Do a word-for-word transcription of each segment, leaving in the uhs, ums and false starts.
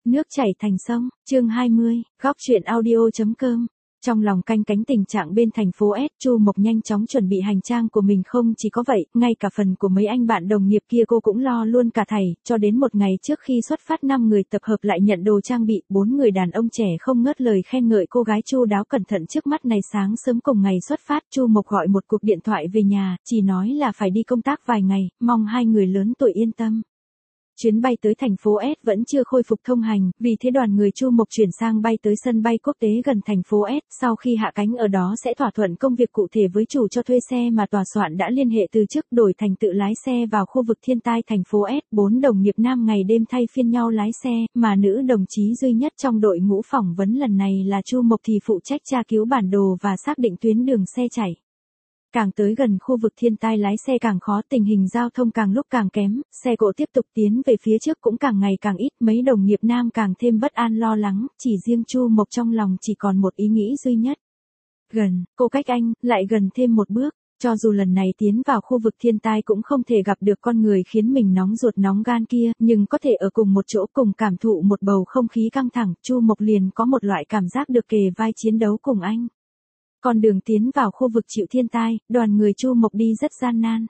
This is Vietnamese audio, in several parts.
Nước chảy thành sông, chương hai mươi, góc truyện audio.com. Trong lòng canh cánh tình trạng bên thành phố S, Chu Mộc nhanh chóng chuẩn bị hành trang của mình. Không chỉ có vậy, ngay cả phần của mấy anh bạn đồng nghiệp kia cô cũng lo luôn cả thảy, cho đến một ngày trước khi xuất phát năm người tập hợp lại nhận đồ trang bị, bốn người đàn ông trẻ không ngớt lời khen ngợi cô gái chu đáo cẩn thận trước mắt này. Sáng sớm cùng ngày xuất phát, Chu Mộc gọi một cuộc điện thoại về nhà, chỉ nói là phải đi công tác vài ngày, mong hai người lớn tuổi yên tâm. Chuyến bay tới thành phố S vẫn chưa khôi phục thông hành, vì thế đoàn người Chu Mộc chuyển sang bay tới sân bay quốc tế gần thành phố S, sau khi hạ cánh ở đó sẽ thỏa thuận công việc cụ thể với chủ cho thuê xe mà tòa soạn đã liên hệ từ trước, đổi thành tự lái xe vào khu vực thiên tai thành phố S. Bốn đồng nghiệp nam ngày đêm thay phiên nhau lái xe, mà nữ đồng chí duy nhất trong đội ngũ phỏng vấn lần này là Chu Mộc thì phụ trách tra cứu bản đồ và xác định tuyến đường xe chạy. Càng tới gần khu vực thiên tai lái xe càng khó, tình hình giao thông càng lúc càng kém, xe cộ tiếp tục tiến về phía trước cũng càng ngày càng ít, mấy đồng nghiệp nam càng thêm bất an lo lắng, chỉ riêng Chu Mộc trong lòng chỉ còn một ý nghĩ duy nhất. Gần, cô cách anh, lại gần thêm một bước, cho dù lần này tiến vào khu vực thiên tai cũng không thể gặp được con người khiến mình nóng ruột nóng gan kia, nhưng có thể ở cùng một chỗ cùng cảm thụ một bầu không khí căng thẳng, Chu Mộc liền có một loại cảm giác được kề vai chiến đấu cùng anh. Con đường tiến vào khu vực chịu thiên tai, đoàn người Chu Mộc đi rất gian nan.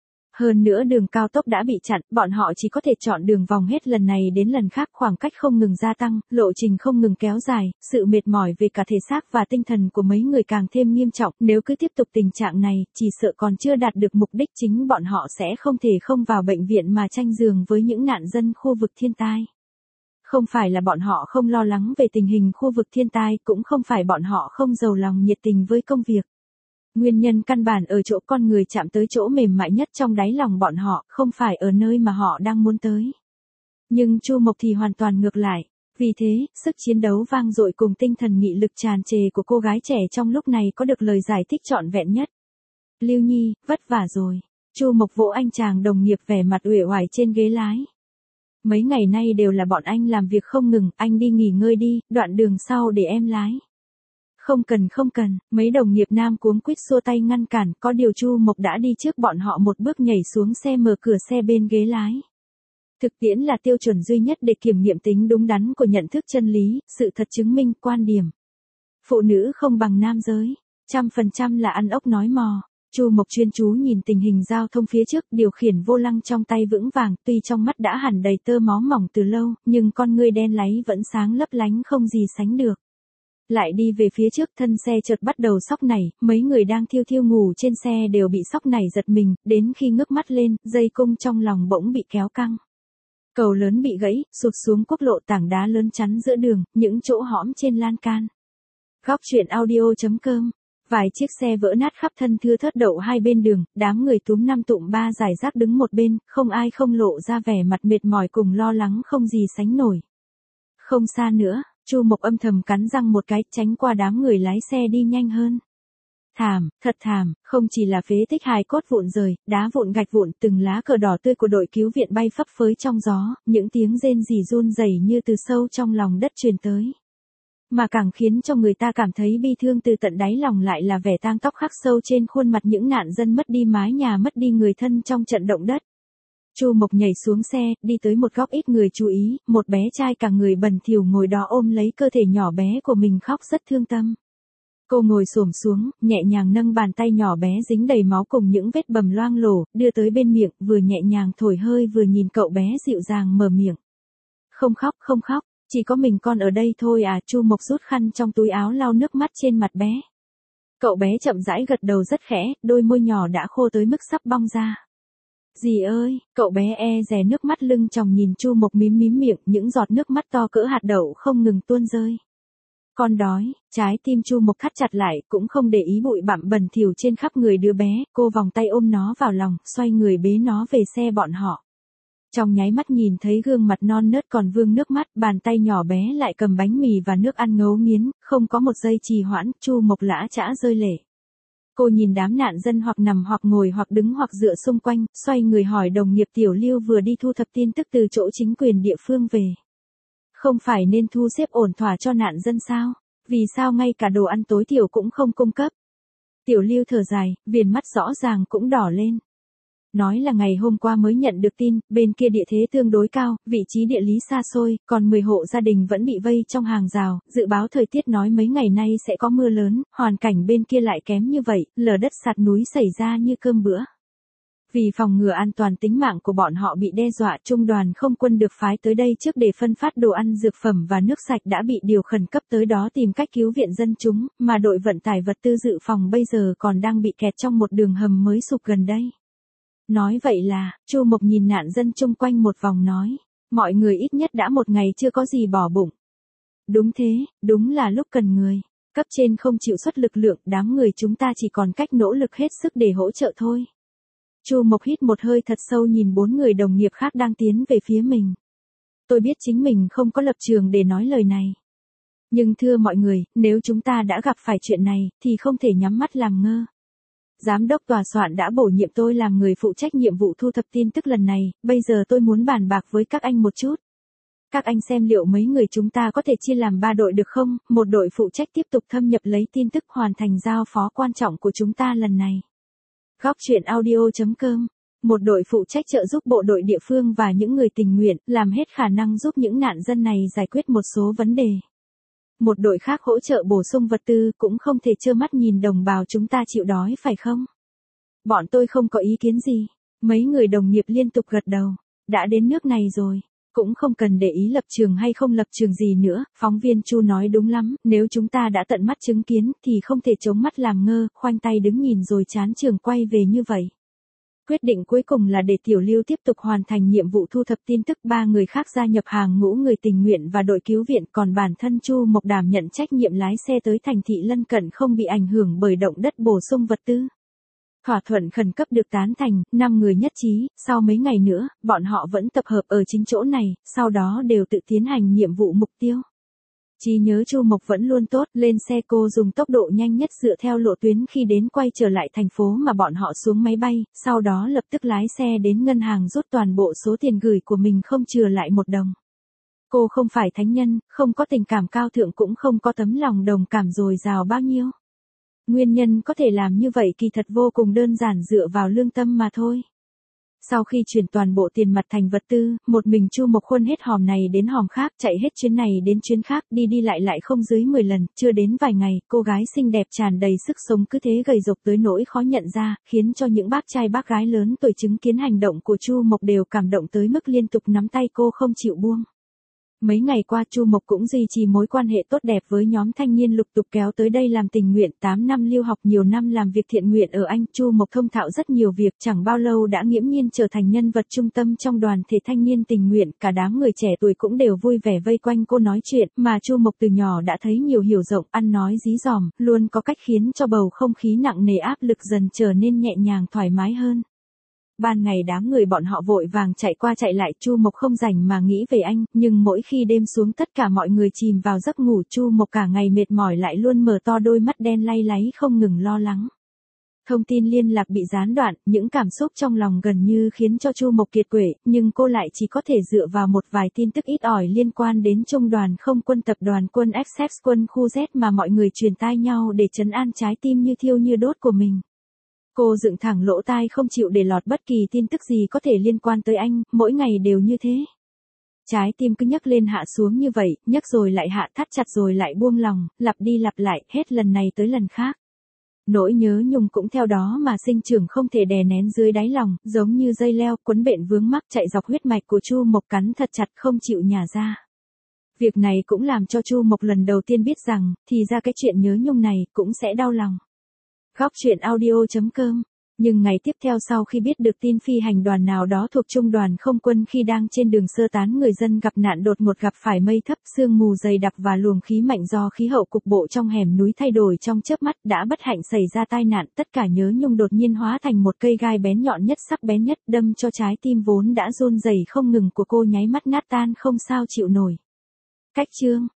Hơn nữa đường cao tốc đã bị chặn, bọn họ chỉ có thể chọn đường vòng hết lần này đến lần khác, khoảng cách không ngừng gia tăng, lộ trình không ngừng kéo dài, sự mệt mỏi về cả thể xác và tinh thần của mấy người càng thêm nghiêm trọng, nếu cứ tiếp tục tình trạng này, chỉ sợ còn chưa đạt được mục đích chính bọn họ sẽ không thể không vào bệnh viện mà tranh giường với những nạn dân khu vực thiên tai. Không phải là bọn họ không lo lắng về tình hình khu vực thiên tai, cũng không phải bọn họ không giàu lòng nhiệt tình với công việc. Nguyên nhân căn bản ở chỗ con người chạm tới chỗ mềm mại nhất trong đáy lòng bọn họ, không phải ở nơi mà họ đang muốn tới. Nhưng Chu Mộc thì hoàn toàn ngược lại. Vì thế, sức chiến đấu vang dội cùng tinh thần nghị lực tràn trề của cô gái trẻ trong lúc này có được lời giải thích trọn vẹn nhất. Lưu Nhi, vất vả rồi. Chu Mộc vỗ anh chàng đồng nghiệp vẻ mặt uể oải trên ghế lái. Mấy ngày nay đều là bọn anh làm việc không ngừng, anh đi nghỉ ngơi đi, đoạn đường sau để em lái. Không cần không cần, mấy đồng nghiệp nam cuống quýt xua tay ngăn cản, có điều Chu Mộc đã đi trước bọn họ một bước nhảy xuống xe mở cửa xe bên ghế lái. Thực tiễn là tiêu chuẩn duy nhất để kiểm nghiệm tính đúng đắn của nhận thức chân lý, sự thật chứng minh quan điểm. Phụ nữ không bằng nam giới, trăm phần trăm là ăn ốc nói mò. Chu Mộc chuyên chú nhìn tình hình giao thông phía trước, điều khiển vô lăng trong tay vững vàng, tuy trong mắt đã hằn đầy tơ máu mỏng từ lâu, nhưng con ngươi đen láy vẫn sáng lấp lánh không gì sánh được. Lại đi về phía trước, thân xe chợt bắt đầu xóc nảy, mấy người đang thiêu thiêu ngủ trên xe đều bị xóc nảy giật mình, đến khi ngước mắt lên, dây cung trong lòng bỗng bị kéo căng. Cầu lớn bị gãy, sụt xuống quốc lộ, tảng đá lớn chắn giữa đường, những chỗ hõm trên lan can. Góc truyện audio.com. Vài chiếc xe vỡ nát khắp thân thưa thớt đậu hai bên đường, đám người túm năm tụm ba giải rác đứng một bên, không ai không lộ ra vẻ mặt mệt mỏi cùng lo lắng không gì sánh nổi. Không xa nữa, Chu Mộc âm thầm cắn răng một cái, tránh qua đám người lái xe đi nhanh hơn. Thảm, thật thảm, không chỉ là phế tích hài cốt vụn rời, đá vụn gạch vụn, từng lá cờ đỏ tươi của đội cứu viện bay phấp phới trong gió, những tiếng rên rỉ run rẩy như từ sâu trong lòng đất truyền tới. Mà càng khiến cho người ta cảm thấy bi thương từ tận đáy lòng lại là vẻ tang tóc khắc sâu trên khuôn mặt những nạn dân mất đi mái nhà, mất đi người thân trong trận động đất. Chu Mộc nhảy xuống xe, đi tới một góc ít người chú ý, một bé trai cả người bẩn thỉu ngồi đó ôm lấy cơ thể nhỏ bé của mình khóc rất thương tâm. Cô ngồi xổm xuống, nhẹ nhàng nâng bàn tay nhỏ bé dính đầy máu cùng những vết bầm loang lổ, đưa tới bên miệng, vừa nhẹ nhàng thổi hơi vừa nhìn cậu bé dịu dàng mở miệng. Không khóc, không khóc. Chỉ có mình con ở đây thôi à, Chu Mộc rút khăn trong túi áo lau nước mắt trên mặt bé. Cậu bé chậm rãi gật đầu rất khẽ, đôi môi nhỏ đã khô tới mức sắp bong ra. Dì ơi, cậu bé e dè nước mắt lưng tròng nhìn Chu Mộc mím mím miệng, những giọt nước mắt to cỡ hạt đậu không ngừng tuôn rơi. Con đói, trái tim Chu Mộc thắt chặt lại, cũng không để ý bụi bặm bẩn thỉu trên khắp người đứa bé, cô vòng tay ôm nó vào lòng, xoay người bế nó về xe bọn họ. Trong nháy mắt nhìn thấy gương mặt non nớt còn vương nước mắt, bàn tay nhỏ bé lại cầm bánh mì và nước ăn ngấu nghiến, không có một giây trì hoãn, Chu Mộc lã chã rơi lệ. Cô nhìn đám nạn dân hoặc nằm hoặc ngồi hoặc đứng hoặc dựa xung quanh, xoay người hỏi đồng nghiệp Tiểu Lưu vừa đi thu thập tin tức từ chỗ chính quyền địa phương về. Không phải nên thu xếp ổn thỏa cho nạn dân sao? Vì sao ngay cả đồ ăn tối thiểu cũng không cung cấp? Tiểu Lưu thở dài, viền mắt rõ ràng cũng đỏ lên. Nói là ngày hôm qua mới nhận được tin, bên kia địa thế tương đối cao, vị trí địa lý xa xôi, còn mười hộ gia đình vẫn bị vây trong hàng rào, dự báo thời tiết nói mấy ngày nay sẽ có mưa lớn, hoàn cảnh bên kia lại kém như vậy, lở đất sạt núi xảy ra như cơm bữa. Vì phòng ngừa an toàn tính mạng của bọn họ bị đe dọa, trung đoàn không quân được phái tới đây trước để phân phát đồ ăn, dược phẩm và nước sạch đã bị điều khẩn cấp tới đó tìm cách cứu viện dân chúng, mà đội vận tải vật tư dự phòng bây giờ còn đang bị kẹt trong một đường hầm mới sụp gần đây. Nói vậy là, Chu Mộc nhìn nạn dân chung quanh một vòng nói, mọi người ít nhất đã một ngày chưa có gì bỏ bụng. Đúng thế, đúng là lúc cần người. Cấp trên không chịu xuất lực lượng, đám người chúng ta chỉ còn cách nỗ lực hết sức để hỗ trợ thôi. Chu Mộc hít một hơi thật sâu nhìn bốn người đồng nghiệp khác đang tiến về phía mình. Tôi biết chính mình không có lập trường để nói lời này. Nhưng thưa mọi người, nếu chúng ta đã gặp phải chuyện này, thì không thể nhắm mắt làm ngơ. Giám đốc tòa soạn đã bổ nhiệm tôi làm người phụ trách nhiệm vụ thu thập tin tức lần này, bây giờ tôi muốn bàn bạc với các anh một chút. Các anh xem liệu mấy người chúng ta có thể chia làm ba đội được không? Một đội phụ trách tiếp tục thâm nhập lấy tin tức, hoàn thành giao phó quan trọng của chúng ta lần này. Góc truyện audio chấm com. Một đội phụ trách trợ giúp bộ đội địa phương và những người tình nguyện, làm hết khả năng giúp những nạn dân này giải quyết một số vấn đề. Một đội khác hỗ trợ bổ sung vật tư, cũng không thể trơ mắt nhìn đồng bào chúng ta chịu đói phải không? Bọn tôi không có ý kiến gì. Mấy người đồng nghiệp liên tục gật đầu. Đã đến nước này rồi, cũng không cần để ý lập trường hay không lập trường gì nữa. Phóng viên Chu nói đúng lắm, nếu chúng ta đã tận mắt chứng kiến thì không thể chống mắt làm ngơ, khoanh tay đứng nhìn rồi chán trường quay về như vậy. Quyết định cuối cùng là để Tiểu Lưu tiếp tục hoàn thành nhiệm vụ thu thập tin tức, ba người khác gia nhập hàng ngũ người tình nguyện và đội cứu viện, còn bản thân Chu Mộc đảm nhận trách nhiệm lái xe tới thành thị lân cận không bị ảnh hưởng bởi động đất bổ sung vật tư. Thỏa thuận khẩn cấp được tán thành, năm người nhất trí, sau mấy ngày nữa, bọn họ vẫn tập hợp ở chính chỗ này, sau đó đều tự tiến hành nhiệm vụ mục tiêu. Trí nhớ Chu Mộc vẫn luôn tốt, lên xe cô dùng tốc độ nhanh nhất dựa theo lộ tuyến khi đến quay trở lại thành phố mà bọn họ xuống máy bay, sau đó lập tức lái xe đến ngân hàng rút toàn bộ số tiền gửi của mình không chừa lại một đồng. Cô không phải thánh nhân, không có tình cảm cao thượng cũng không có tấm lòng đồng cảm dồi dào bao nhiêu. Nguyên nhân có thể làm như vậy kỳ thật vô cùng đơn giản, dựa vào lương tâm mà thôi. Sau khi chuyển toàn bộ tiền mặt thành vật tư, một mình Chu Mộc khuân hết hòm này đến hòm khác, chạy hết chuyến này đến chuyến khác, đi đi lại lại không dưới mười lần, chưa đến vài ngày, cô gái xinh đẹp tràn đầy sức sống cứ thế gầy rộc tới nỗi khó nhận ra, khiến cho những bác trai bác gái lớn tuổi chứng kiến hành động của Chu Mộc đều cảm động tới mức liên tục nắm tay cô không chịu buông. Mấy ngày qua Chu Mộc cũng duy trì mối quan hệ tốt đẹp với nhóm thanh niên lục tục kéo tới đây làm tình nguyện, tám năm lưu học, nhiều năm làm việc thiện nguyện ở Anh. Chu Mộc thông thạo rất nhiều việc, chẳng bao lâu đã nghiễm nhiên trở thành nhân vật trung tâm trong đoàn thể thanh niên tình nguyện, cả đám người trẻ tuổi cũng đều vui vẻ vây quanh cô nói chuyện, mà Chu Mộc từ nhỏ đã thấy nhiều hiểu rộng, ăn nói dí dỏm, luôn có cách khiến cho bầu không khí nặng nề áp lực dần trở nên nhẹ nhàng thoải mái hơn. Ban ngày đám người bọn họ vội vàng chạy qua chạy lại, Chu Mộc không rảnh mà nghĩ về anh, nhưng mỗi khi đêm xuống tất cả mọi người chìm vào giấc ngủ, Chu Mộc cả ngày mệt mỏi lại luôn mở to đôi mắt đen lay láy không ngừng lo lắng. Thông tin liên lạc bị gián đoạn, những cảm xúc trong lòng gần như khiến cho Chu Mộc kiệt quệ, nhưng cô lại chỉ có thể dựa vào một vài tin tức ít ỏi liên quan đến trung đoàn không quân, tập đoàn quân ép ép quân khu Z mà mọi người truyền tai nhau để trấn an trái tim như thiêu như đốt của mình. Cô dựng thẳng lỗ tai không chịu để lọt bất kỳ tin tức gì có thể liên quan tới anh, mỗi ngày đều như thế. Trái tim cứ nhấc lên hạ xuống như vậy, nhấc rồi lại hạ, thắt chặt rồi lại buông lòng, lặp đi lặp lại, hết lần này tới lần khác. Nỗi nhớ nhung cũng theo đó mà sinh trưởng không thể đè nén dưới đáy lòng, giống như dây leo quấn bện vướng mắc chạy dọc huyết mạch của Chu Mộc, cắn thật chặt không chịu nhả ra. Việc này cũng làm cho Chu Mộc lần đầu tiên biết rằng, thì ra cái chuyện nhớ nhung này cũng sẽ đau lòng. Góc truyện audio chấm com. Nhưng ngày tiếp theo sau khi biết được tin phi hành đoàn nào đó thuộc trung đoàn không quân khi đang trên đường sơ tán người dân gặp nạn đột ngột gặp phải mây thấp, sương mù dày đặc và luồng khí mạnh do khí hậu cục bộ trong hẻm núi thay đổi trong chớp mắt, đã bất hạnh xảy ra tai nạn, tất cả nhớ nhung đột nhiên hóa thành một cây gai bén nhọn nhất, sắc bén nhất, đâm cho trái tim vốn đã run rẩy không ngừng của cô nháy mắt nát tan không sao chịu nổi. Cách chương